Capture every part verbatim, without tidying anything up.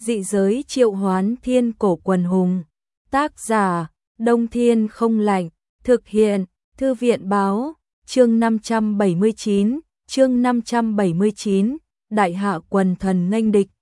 Dị giới triệu hoán thiên cổ quần hùng. Tác giả, Đông Thiên Không Lạnh. Thực hiện, Thư viện Báo. Chương năm trăm bảy mươi chín, chương năm trăm bảy mươi chín, Đại hạ quần thần nghênh địch.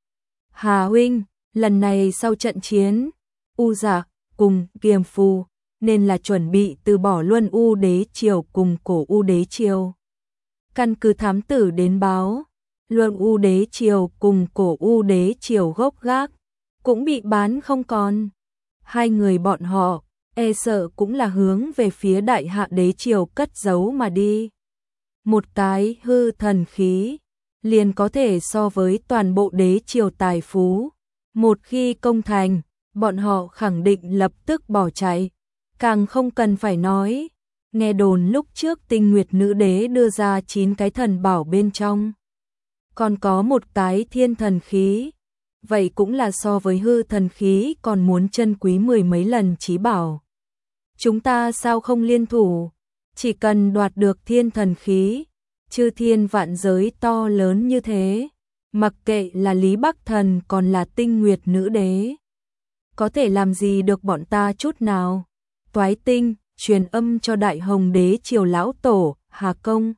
Hà huynh, lần này sau trận chiến, U Dạ cùng Kiềm Phù, nên là chuẩn bị từ bỏ Luân U Đế Triều cùng Cổ U Đế Triều. Căn cứ thám tử đến báo, Luân U Đế Triều cùng Cổ U Đế Triều gốc gác, cũng bị bán không còn. Hai người bọn họ, e sợ cũng là hướng về phía Đại hạ Đế Triều cất giấu mà đi. Một cái hư thần khí, liền có thể so với toàn bộ Đế Triều tài phú. Một khi công thành, bọn họ khẳng định lập tức bỏ chạy. Càng không cần phải nói, nghe đồn lúc trước Tinh Nguyệt Nữ Đế đưa ra chín cái thần bảo bên trong. Còn có một cái thiên thần khí, vậy cũng là so với hư thần khí còn muốn chân quý mười mấy lần chí bảo. Chúng ta sao không liên thủ, chỉ cần đoạt được thiên thần khí, chư thiên vạn giới to lớn như thế, mặc kệ là Lý Bắc Thần còn là Tinh Nguyệt Nữ Đế, có thể làm gì được bọn ta chút nào. Toái Tinh truyền âm cho Đại Hồng Đế Triều lão tổ Hà Công.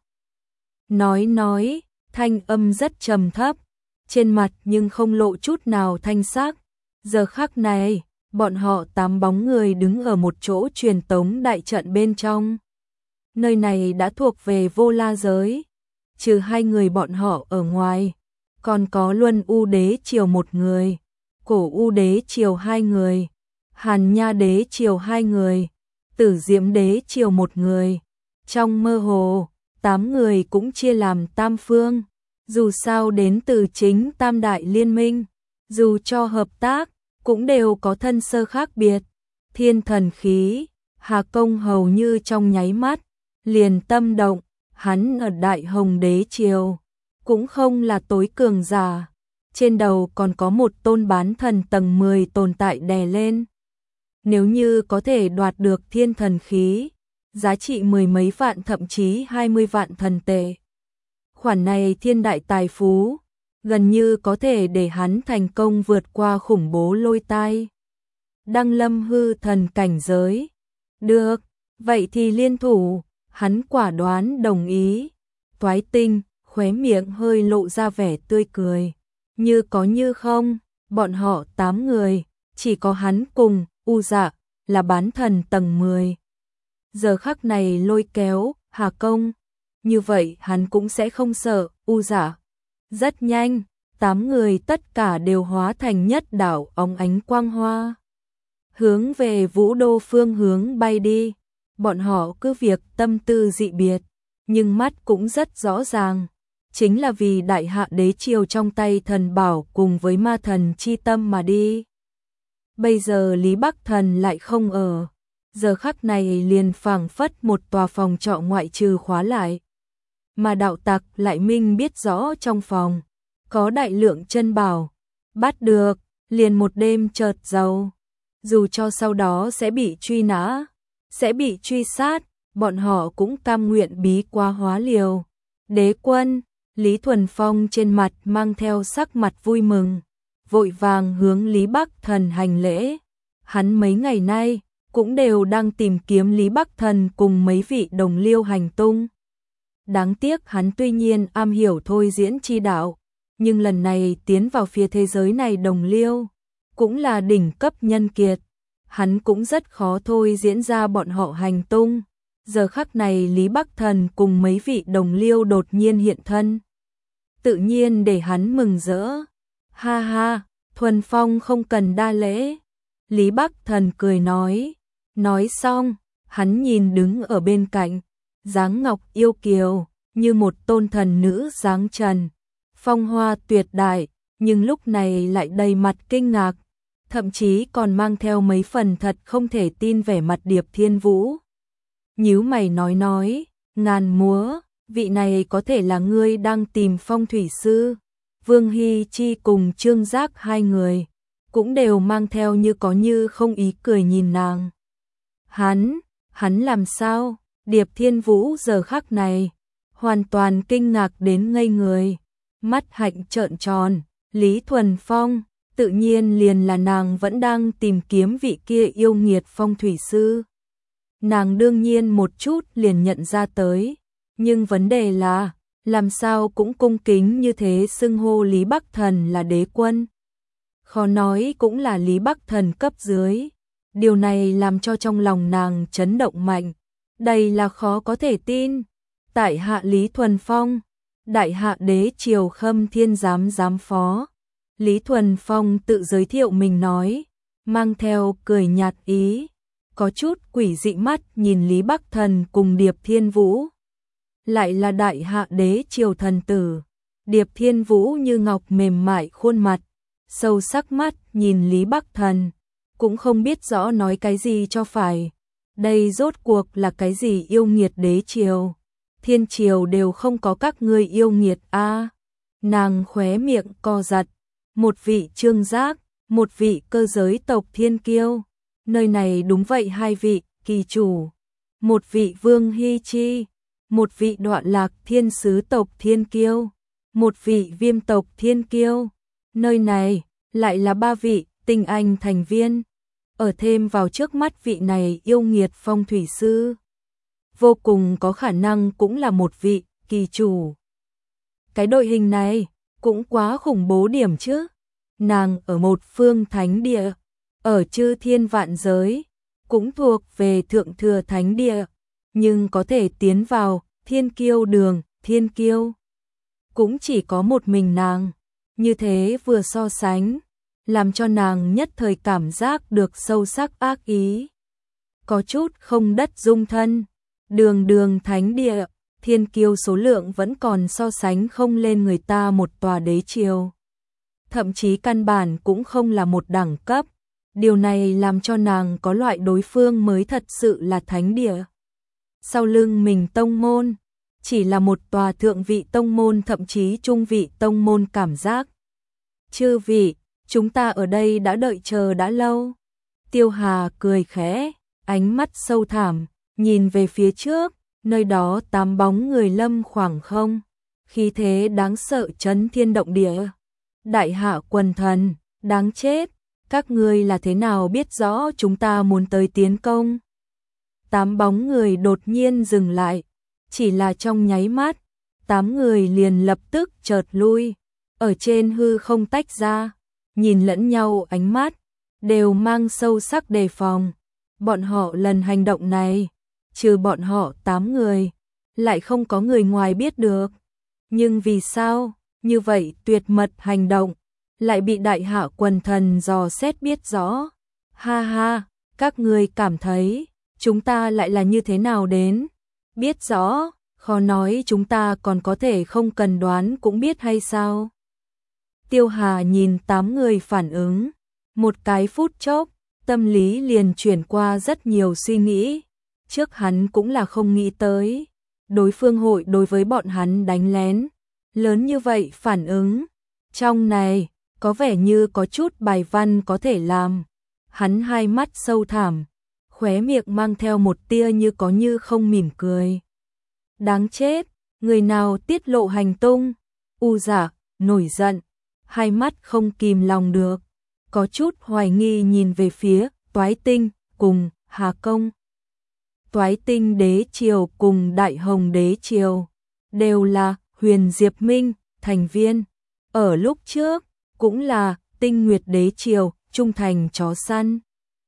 Nói nói, thanh âm rất trầm thấp, trên mặt nhưng không lộ chút nào thanh sắc. Giờ khắc này, bọn họ tám bóng người đứng ở một chỗ truyền tống đại trận bên trong. Nơi này đã thuộc về Vô La giới, trừ hai người bọn họ ở ngoài, còn có Luân U Đế Triều một người, Cổ U Đế Triều hai người, Hàn Nha Đế Triều hai người, Tử Diễm Đế Triều một người. Trong mơ hồ, tám người cũng chia làm tam phương, dù sao đến từ chính Tam Đại Liên Minh, dù cho hợp tác, cũng đều có thân sơ khác biệt. Thiên thần khí, Hà Công hầu như trong nháy mắt, liền tâm động, hắn ở Đại Hồng Đế Triều, cũng không là tối cường giả, trên đầu còn có một tôn bán thần tầng mười tồn tại đè lên. Nếu như có thể đoạt được thiên thần khí, giá trị mười mấy vạn thậm chí hai mươi vạn thần tệ. Khoản này thiên đại tài phú, gần như có thể để hắn thành công vượt qua khủng bố lôi tai. Đăng lâm hư thần cảnh giới. Được, vậy thì liên thủ, hắn quả đoán đồng ý. Toái Tinh, khóe miệng hơi lộ ra vẻ tươi cười. Như có như không, bọn họ tám người, chỉ có hắn cùng U Dạ là bán thần tầng mười. Giờ khắc này lôi kéo Hà Công, như vậy hắn cũng sẽ không sợ U Dạ. Rất nhanh, tám người tất cả đều hóa thành nhất đạo óng ánh quang hoa, hướng về Vũ Đô phương hướng bay đi. Bọn họ cứ việc tâm tư dị biệt, nhưng mắt cũng rất rõ ràng, chính là vì Đại hạ Đế Triều trong tay thần bảo cùng với ma thần chi tâm mà đi. Bây giờ Lý Bắc Thần lại không ở, giờ khắc này liền phảng phất một tòa phòng trọ ngoại trừ khóa lại. Mà đạo tặc lại minh biết rõ trong phòng có đại lượng chân bảo, bắt được, liền một đêm chợt giàu. Dù cho sau đó sẽ bị truy nã, sẽ bị truy sát, bọn họ cũng cam nguyện bí quá hóa liều. Đế quân, Lý Thuần Phong trên mặt mang theo sắc mặt vui mừng, vội vàng hướng Lý Bắc Thần hành lễ. Hắn mấy ngày nay cũng đều đang tìm kiếm Lý Bắc Thần cùng mấy vị đồng liêu hành tung. Đáng tiếc hắn tuy nhiên am hiểu thôi diễn chi đạo, nhưng lần này tiến vào phía thế giới này đồng liêu, cũng là đỉnh cấp nhân kiệt. Hắn cũng rất khó thôi diễn ra bọn họ hành tung. Giờ khắc này Lý Bắc Thần cùng mấy vị đồng liêu đột nhiên hiện thân, tự nhiên để hắn mừng rỡ. Ha ha, Thuần Phong không cần đa lễ. Lý Bắc Thần cười nói. Nói xong, hắn nhìn đứng ở bên cạnh, dáng ngọc yêu kiều, như một tôn thần nữ dáng trần, phong hoa tuyệt đại, nhưng lúc này lại đầy mặt kinh ngạc, thậm chí còn mang theo mấy phần thật không thể tin vẻ mặt Điệp Thiên Vũ. Nhíu mày nói nói, Ngàn múa, vị này có thể là ngươi đang tìm phong thủy sư. Vương Hy Chi cùng Trương Giác hai người, cũng đều mang theo như có như không ý cười nhìn nàng. Hắn, hắn làm sao? Điệp Thiên Vũ giờ khắc này, hoàn toàn kinh ngạc đến ngây người, mắt hạnh trợn tròn. Lý Thuần Phong, tự nhiên liền là nàng vẫn đang tìm kiếm vị kia yêu nghiệt phong thủy sư. Nàng đương nhiên một chút liền nhận ra tới, nhưng vấn đề là, làm sao cũng cung kính như thế xưng hô Lý Bắc Thần là đế quân. Khó nói cũng là Lý Bắc Thần cấp dưới. Điều này làm cho trong lòng nàng chấn động mạnh. Đây là khó có thể tin. Tại hạ Lý Thuần Phong, đại hạ đế triều Khâm Thiên giám giám phó. Lý Thuần Phong tự giới thiệu mình nói, mang theo cười nhạt ý, có chút quỷ dị mắt nhìn Lý Bắc Thần cùng Điệp Thiên Vũ. Lại là đại hạ đế triều thần tử. Điệp Thiên Vũ như ngọc mềm mại khuôn mặt, sâu sắc mắt nhìn Lý Bắc Thần, cũng không biết rõ nói cái gì cho phải. Đây rốt cuộc là cái gì yêu nghiệt đế triều? Thiên triều đều không có các ngươi yêu nghiệt a. Nàng khóe miệng co giật, một vị Trương Giác, một vị cơ giới tộc thiên kiêu. Nơi này đúng vậy hai vị kỳ chủ, một vị Vương Hy Chi, một vị Đoạn Lạc thiên sứ tộc thiên kiêu, một vị Viêm tộc thiên kiêu. Nơi này lại là ba vị tinh anh thành viên, ở thêm vào trước mắt vị này yêu nghiệt phong thủy sư, vô cùng có khả năng cũng là một vị kỳ chủ. Cái đội hình này cũng quá khủng bố điểm chứ. Nàng ở một phương thánh địa, ở chư thiên vạn giới, cũng thuộc về thượng thừa thánh địa, nhưng có thể tiến vào thiên kiêu đường, thiên kiêu cũng chỉ có một mình nàng. Như thế vừa so sánh, làm cho nàng nhất thời cảm giác được sâu sắc ác ý. Có chút không đất dung thân, đường đường thánh địa, thiên kiêu số lượng vẫn còn so sánh không lên người ta một tòa đế triều. Thậm chí căn bản cũng không là một đẳng cấp. Điều này làm cho nàng có loại đối phương mới thật sự là thánh địa. Sau lưng mình tông môn, chỉ là một tòa thượng vị tông môn thậm chí trung vị tông môn cảm giác. Chư vị, chúng ta ở đây đã đợi chờ đã lâu. Tiêu Hà cười khẽ, ánh mắt sâu thẳm, nhìn về phía trước, nơi đó tám bóng người lâm khoảng không. Khí thế đáng sợ chấn thiên động địa. Đại hạ quần thần, đáng chết, các ngươi là thế nào biết rõ chúng ta muốn tới tiến công? Tám bóng người đột nhiên dừng lại, chỉ là trong nháy mắt, tám người liền lập tức chợt lui, ở trên hư không tách ra, nhìn lẫn nhau ánh mắt, đều mang sâu sắc đề phòng. Bọn họ lần hành động này, trừ bọn họ tám người, lại không có người ngoài biết được. Nhưng vì sao, như vậy tuyệt mật hành động, lại bị đại hạ quần thần dò xét biết rõ? Ha ha, các ngươi cảm thấy, chúng ta lại là như thế nào đến? Biết rõ, khó nói chúng ta còn có thể không cần đoán cũng biết hay sao? Tiêu Hà nhìn tám người phản ứng, một cái phút chốc, tâm lý liền chuyển qua rất nhiều suy nghĩ. Trước hắn cũng là không nghĩ tới, đối phương hội đối với bọn hắn đánh lén. Lớn như vậy phản ứng, trong này, có vẻ như có chút bài văn có thể làm. Hắn hai mắt sâu thẳm, khóe miệng mang theo một tia như có như không mỉm cười. Đáng chết, người nào tiết lộ hành tung? U Dạ nổi giận, hai mắt không kìm lòng được, có chút hoài nghi nhìn về phía Toái Tinh cùng Hà Công. Toái Tinh đế triều cùng Đại Hồng đế triều đều là Huyền Diệp Minh thành viên, ở lúc trước cũng là Tinh Nguyệt đế triều trung thành chó săn.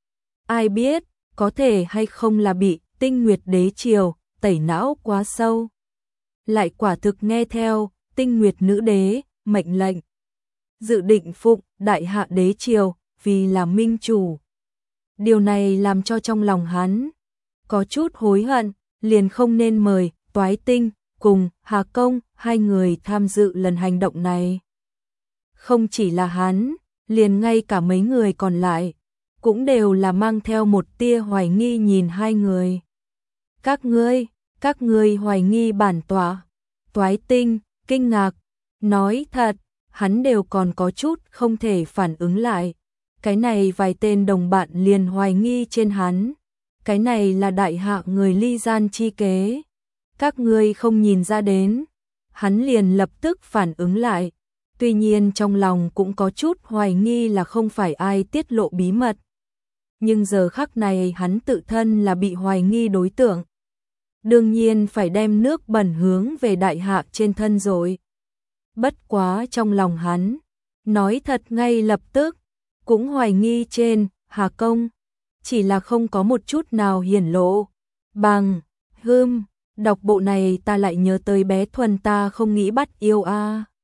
Ai biết có thể hay không là bị Tinh Nguyệt đế triều tẩy não quá sâu, lại quả thực nghe theo Tinh Nguyệt nữ đế mệnh lệnh, dự định phụng đại hạ đế triều vì là minh chủ. Điều này làm cho trong lòng hắn có chút hối hận, liền không nên mời Toái Tinh cùng Hà Công hai người tham dự lần hành động này. Không chỉ là hắn, liền ngay cả mấy người còn lại cũng đều là mang theo một tia hoài nghi nhìn hai người. Các ngươi, các ngươi hoài nghi bản tọa? Toái Tinh kinh ngạc, nói thật, hắn đều còn có chút không thể phản ứng lại. Cái này vài tên đồng bạn liền hoài nghi trên hắn. Cái này là đại hạ người ly gian chi kế. Các ngươi không nhìn ra đến. Hắn liền lập tức phản ứng lại. tuy nhiên trong lòng cũng có chút hoài nghi là không phải ai tiết lộ bí mật. Nhưng giờ khắc này hắn tự thân là bị hoài nghi đối tượng. Đương nhiên phải đem nước bẩn hướng về đại hạ trên thân rồi. Bất quá trong lòng hắn, nói thật ngay lập tức, cũng hoài nghi trên Hà Công, chỉ là không có một chút nào hiển lộ. Bằng, hưm, đọc bộ này ta lại nhớ tới bé Thuần ta không nghĩ bắt yêu a.